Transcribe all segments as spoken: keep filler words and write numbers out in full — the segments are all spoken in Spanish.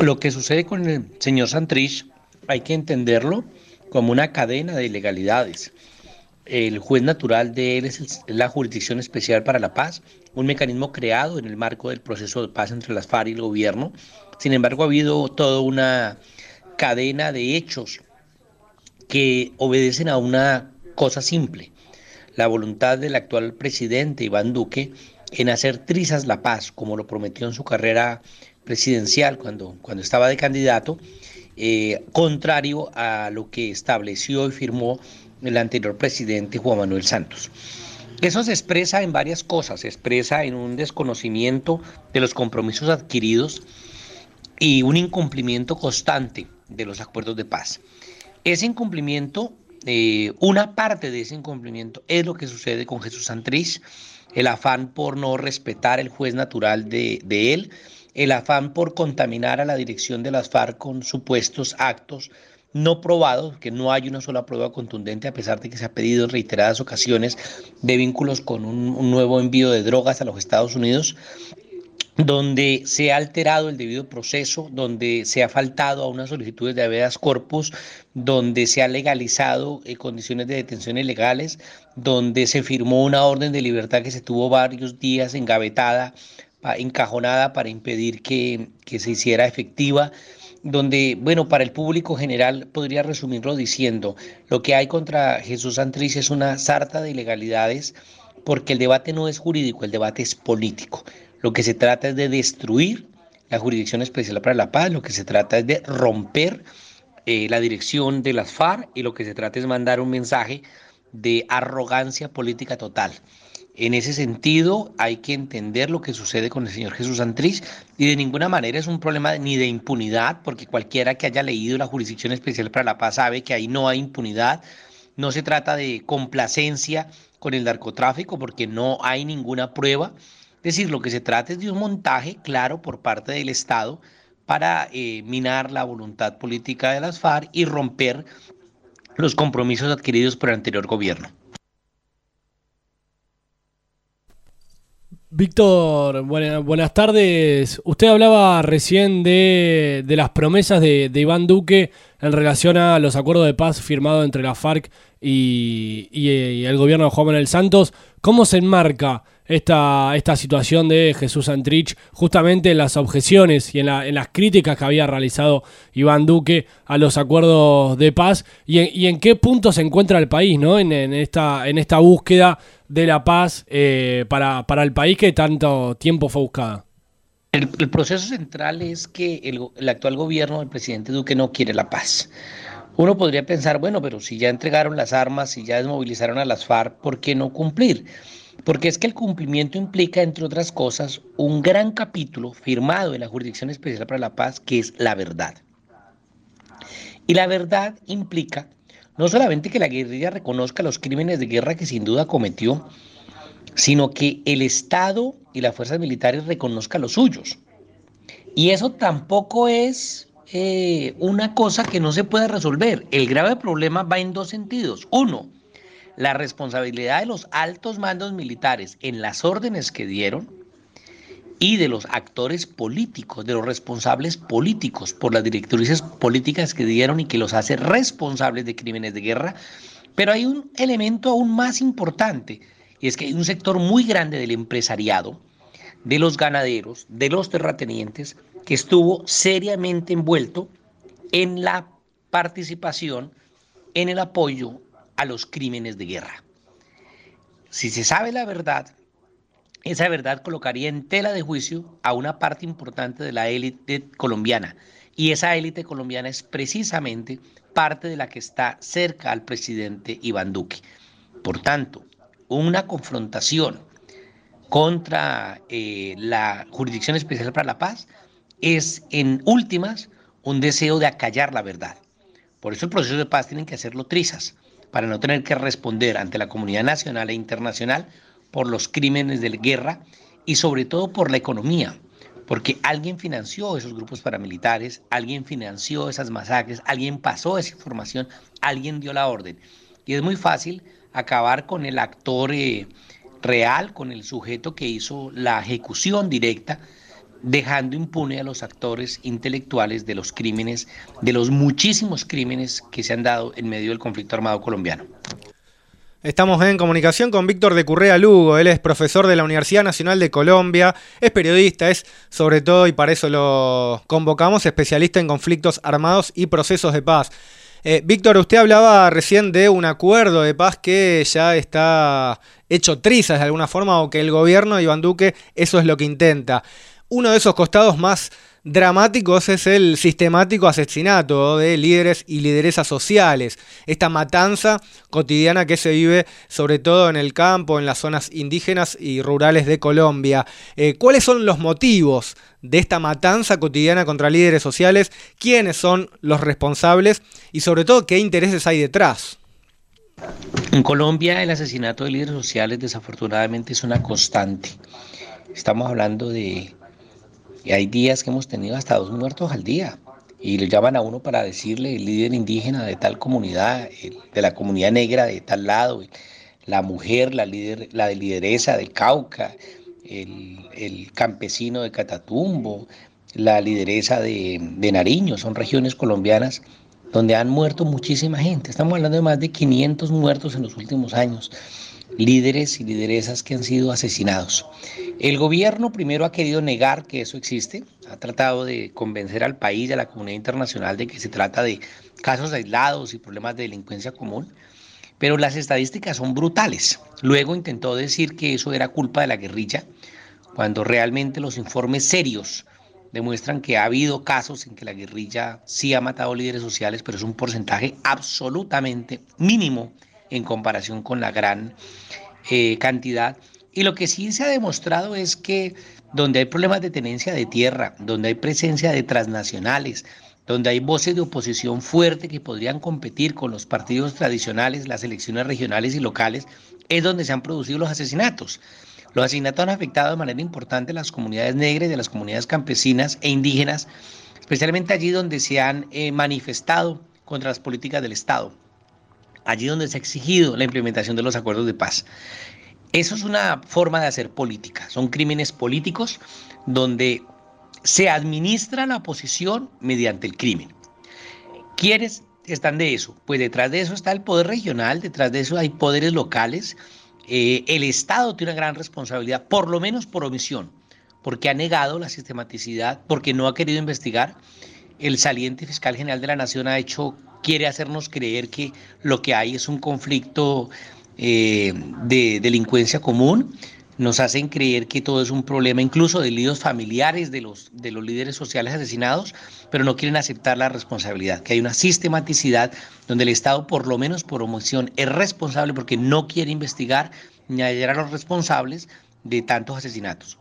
Lo que sucede con el señor Santrich hay que entenderlo como una cadena de ilegalidades. El juez natural de él es, el- es la Jurisdicción Especial para la Paz, un mecanismo creado en el marco del proceso de paz entre las FARC y el gobierno. Sin embargo, ha habido toda una cadena de hechos que obedecen a una cosa simple: la voluntad del actual presidente Iván Duque en hacer trizas la paz, como lo prometió en su carrera presidencial cuando, cuando estaba de candidato, eh, contrario a lo que estableció y firmó el anterior presidente Juan Manuel Santos. Eso se expresa en varias cosas, se expresa en un desconocimiento de los compromisos adquiridos y un incumplimiento constante de los acuerdos de paz. Ese incumplimiento, eh, una parte de ese incumplimiento es lo que sucede con Jesús Santrich, el afán por no respetar el juez natural de, de él, el afán por contaminar a la dirección de las FARC con supuestos actos no probados, que no hay una sola prueba contundente, a pesar de que se ha pedido en reiteradas ocasiones de vínculos con un, un nuevo envío de drogas a los Estados Unidos, donde se ha alterado el debido proceso, donde se ha faltado a unas solicitudes de habeas corpus, donde se ha legalizado eh, condiciones de detención ilegales, donde se firmó una orden de libertad que se tuvo varios días engavetada, pa, encajonada para impedir que, que se hiciera efectiva, donde, bueno, para el público general podría resumirlo diciendo: lo que hay contra Jesús Santrich es una sarta de ilegalidades, porque el debate no es jurídico, el debate es político. Lo que se trata es de destruir la Jurisdicción Especial para la Paz, lo que se trata es de romper eh, la dirección de las FARC, y lo que se trata es mandar un mensaje de arrogancia política total. En ese sentido, hay que entender lo que sucede con el señor Jesús Santrich, y de ninguna manera es un problema ni de impunidad, porque cualquiera que haya leído la Jurisdicción Especial para la Paz sabe que ahí no hay impunidad. No se trata de complacencia con el narcotráfico, porque no hay ninguna prueba. Es decir, lo que se trata es de un montaje claro por parte del Estado para eh, minar la voluntad política de las FARC y romper los compromisos adquiridos por el anterior gobierno. Víctor, buena- buenas tardes. Usted hablaba recién de, de las promesas de, de Iván Duque en relación a los acuerdos de paz firmados entre la FARC y, y, y el gobierno de Juan Manuel Santos. ¿Cómo se enmarca esta, esta situación de Jesús Santrich justamente en las objeciones y en, la, en las críticas que había realizado Iván Duque a los acuerdos de paz? ¿Y en, y en qué punto se encuentra el país, ¿no? en, en, esta, en esta búsqueda de la paz eh, para, para el país que tanto tiempo fue buscada? El, el proceso central es que el, el actual gobierno del presidente Duque no quiere la paz. Uno podría pensar, bueno, pero si ya entregaron las armas, si ya desmovilizaron a las FARC, ¿por qué no cumplir? Porque es que el cumplimiento implica, entre otras cosas, un gran capítulo firmado en la Jurisdicción Especial para la Paz, que es la verdad. Y la verdad implica no solamente que la guerrilla reconozca los crímenes de guerra que sin duda cometió, sino que el Estado y las fuerzas militares reconozcan los suyos. Y eso tampoco es eh, una cosa que no se pueda resolver. El grave problema va en dos sentidos. Uno, la responsabilidad de los altos mandos militares en las órdenes que dieron, y de los actores políticos, de los responsables políticos por las directrices políticas que dieron y que los hace responsables de crímenes de guerra. Pero hay un elemento aún más importante, y es que hay un sector muy grande del empresariado, de los ganaderos, de los terratenientes, que estuvo seriamente envuelto en la participación, en el apoyo a los crímenes de guerra. Si se sabe la verdad, esa verdad colocaría en tela de juicio a una parte importante de la élite colombiana. Y esa élite colombiana es precisamente parte de la que está cerca al presidente Iván Duque. Por tanto, una confrontación contra eh, la Jurisdicción Especial para la Paz es, en últimas, un deseo de acallar la verdad. Por eso el proceso de paz tienen que hacerlo trizas, para no tener que responder ante la comunidad nacional e internacional por los crímenes de guerra, y sobre todo por la economía, porque alguien financió esos grupos paramilitares, alguien financió esas masacres, alguien pasó esa información, alguien dio la orden. Y es muy fácil acabar con el actor eh, real, con el sujeto que hizo la ejecución directa, dejando impune a los actores intelectuales de los crímenes, de los muchísimos crímenes que se han dado en medio del conflicto armado colombiano. Estamos en comunicación con Víctor de Currea Lugo. Él es profesor de la Universidad Nacional de Colombia, es periodista, es sobre todo, y para eso lo convocamos, especialista en conflictos armados y procesos de paz. Eh, Víctor, usted hablaba recién de un acuerdo de paz que ya está hecho trizas de alguna forma, o que el gobierno de Iván Duque eso es lo que intenta. Uno de esos costados más dramáticos es el sistemático asesinato de líderes y lideresas sociales, esta matanza cotidiana que se vive sobre todo en el campo, en las zonas indígenas y rurales de Colombia. Eh, ¿Cuáles son los motivos de esta matanza cotidiana contra líderes sociales? ¿Quiénes son los responsables? Y sobre todo, ¿qué intereses hay detrás? En Colombia el asesinato de líderes sociales desafortunadamente es una constante. Estamos hablando de... Y hay días que hemos tenido hasta dos muertos al día y le llaman a uno para decirle el líder indígena de tal comunidad, el de la comunidad negra de tal lado, la mujer, la, líder, la de lideresa del Cauca, el, el campesino de Catatumbo, la lideresa de, de Nariño. Son regiones colombianas donde han muerto muchísima gente. Estamos hablando de más de quinientos muertos en los últimos años. Líderes y lideresas que han sido asesinados. El gobierno primero ha querido negar que eso existe, ha tratado de convencer al país y a la comunidad internacional de que se trata de casos aislados y problemas de delincuencia común, pero las estadísticas son brutales. Luego intentó decir que eso era culpa de la guerrilla, cuando realmente los informes serios demuestran que ha habido casos en que la guerrilla sí ha matado líderes sociales, pero es un porcentaje absolutamente mínimo en comparación con la gran eh, cantidad. Y lo que sí se ha demostrado es que donde hay problemas de tenencia de tierra, donde hay presencia de transnacionales, donde hay voces de oposición fuerte que podrían competir con los partidos tradicionales, las elecciones regionales y locales, es donde se han producido los asesinatos. Los asesinatos han afectado de manera importante a las comunidades negras y a las comunidades campesinas e indígenas, especialmente allí donde se han eh, manifestado contra las políticas del Estado, allí donde se ha exigido la implementación de los acuerdos de paz. Eso es una forma de hacer política, son crímenes políticos donde se administra la oposición mediante el crimen. ¿Quiénes están de eso? Pues detrás de eso está el poder regional, detrás de eso hay poderes locales. Eh, el Estado tiene una gran responsabilidad, por lo menos por omisión, porque ha negado la sistematicidad, porque no ha querido investigar. El saliente fiscal general de la Nación ha hecho, quiere hacernos creer que lo que hay es un conflicto eh, de delincuencia común. Nos hacen creer que todo es un problema incluso de líos familiares de los, de los líderes sociales asesinados, pero no quieren aceptar la responsabilidad, que hay una sistematicidad donde el Estado, por lo menos por omisión, es responsable porque no quiere investigar ni hallar a los responsables de tantos asesinatos.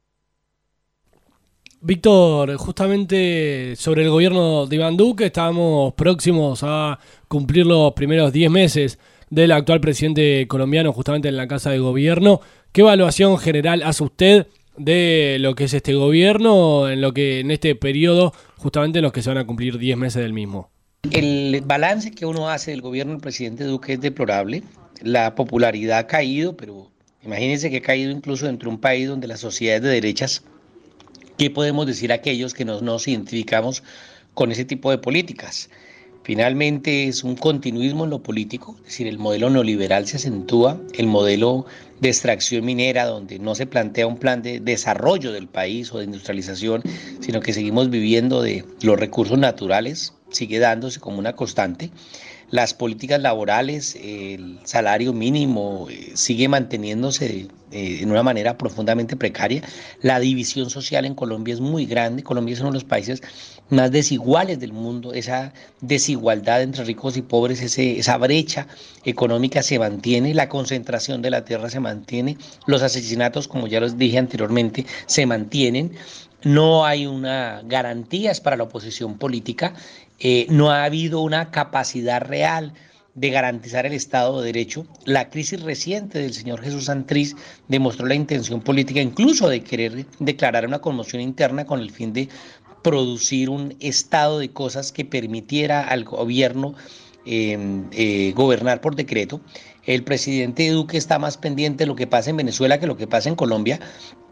Víctor, justamente sobre el gobierno de Iván Duque, estamos próximos a cumplir los primeros diez meses del actual presidente colombiano, justamente en la Casa de Gobierno. ¿Qué evaluación general hace usted de lo que es este gobierno en lo que en este periodo, justamente en los que se van a cumplir diez meses del mismo? El balance que uno hace del gobierno del presidente Duque es deplorable. La popularidad ha caído, pero imagínense que ha caído incluso dentro de un país donde la sociedad es de derechas. ¿Qué podemos decir a aquellos que no nos identificamos con ese tipo de políticas? Finalmente es un continuismo en lo político, es decir, el modelo neoliberal se acentúa, el modelo de extracción minera donde no se plantea un plan de desarrollo del país o de industrialización, sino que seguimos viviendo de los recursos naturales, sigue dándose como una constante. Las políticas laborales, el salario mínimo eh, sigue manteniéndose eh, en una manera profundamente precaria. La división social en Colombia es muy grande. Colombia es uno de los países más desiguales del mundo. Esa desigualdad entre ricos y pobres, ese, esa brecha económica se mantiene, la concentración de la tierra se mantiene, los asesinatos, como ya los dije anteriormente, se mantienen. No hay una garantías para la oposición política, eh, no ha habido una capacidad real de garantizar el Estado de Derecho. La crisis reciente del señor Jesús Santrich demostró la intención política incluso de querer declarar una conmoción interna con el fin de producir un estado de cosas que permitiera al gobierno eh, eh, gobernar por decreto. El presidente Duque está más pendiente de lo que pasa en Venezuela que lo que pasa en Colombia.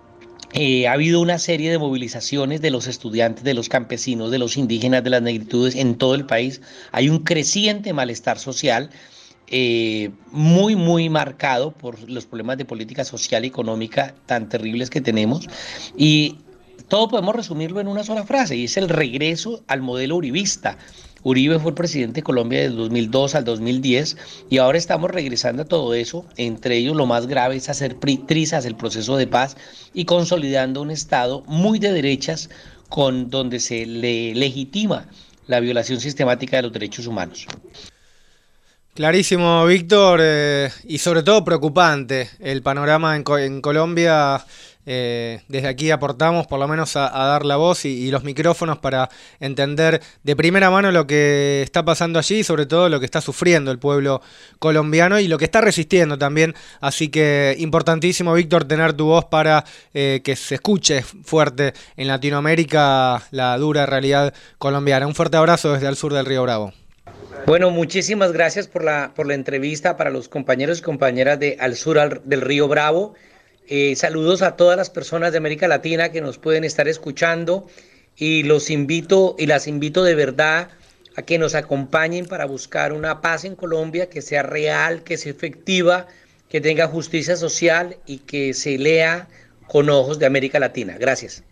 Eh, ha habido una serie de movilizaciones de los estudiantes, de los campesinos, de los indígenas, de las negritudes en todo el país. Hay un creciente malestar social, eh, muy, muy marcado por los problemas de política social y económica tan terribles que tenemos. Y todo podemos resumirlo en una sola frase, y es el regreso al modelo uribista. Uribe fue el presidente de Colombia del dos mil dos al dos mil diez y ahora estamos regresando a todo eso. Entre ellos lo más grave es hacer trizas el proceso de paz y consolidando un Estado muy de derechas con donde se le legitima la violación sistemática de los derechos humanos. Clarísimo, Víctor, eh, y sobre todo preocupante el panorama en, Co en Colombia. Eh, desde aquí aportamos por lo menos a, a dar la voz y, y los micrófonos para entender de primera mano lo que está pasando allí y sobre todo lo que está sufriendo el pueblo colombiano y lo que está resistiendo también. Así que importantísimo, Víctor, tener tu voz para eh, que se escuche fuerte en Latinoamérica la dura realidad colombiana. Un fuerte abrazo desde el sur del Río Bravo. Bueno, muchísimas gracias por la, por la entrevista para los compañeros y compañeras de Al Sur al, del Río Bravo. Eh, saludos a todas las personas de América Latina que nos pueden estar escuchando y los invito y las invito de verdad a que nos acompañen para buscar una paz en Colombia que sea real, que sea efectiva, que tenga justicia social y que se lea con ojos de América Latina. Gracias.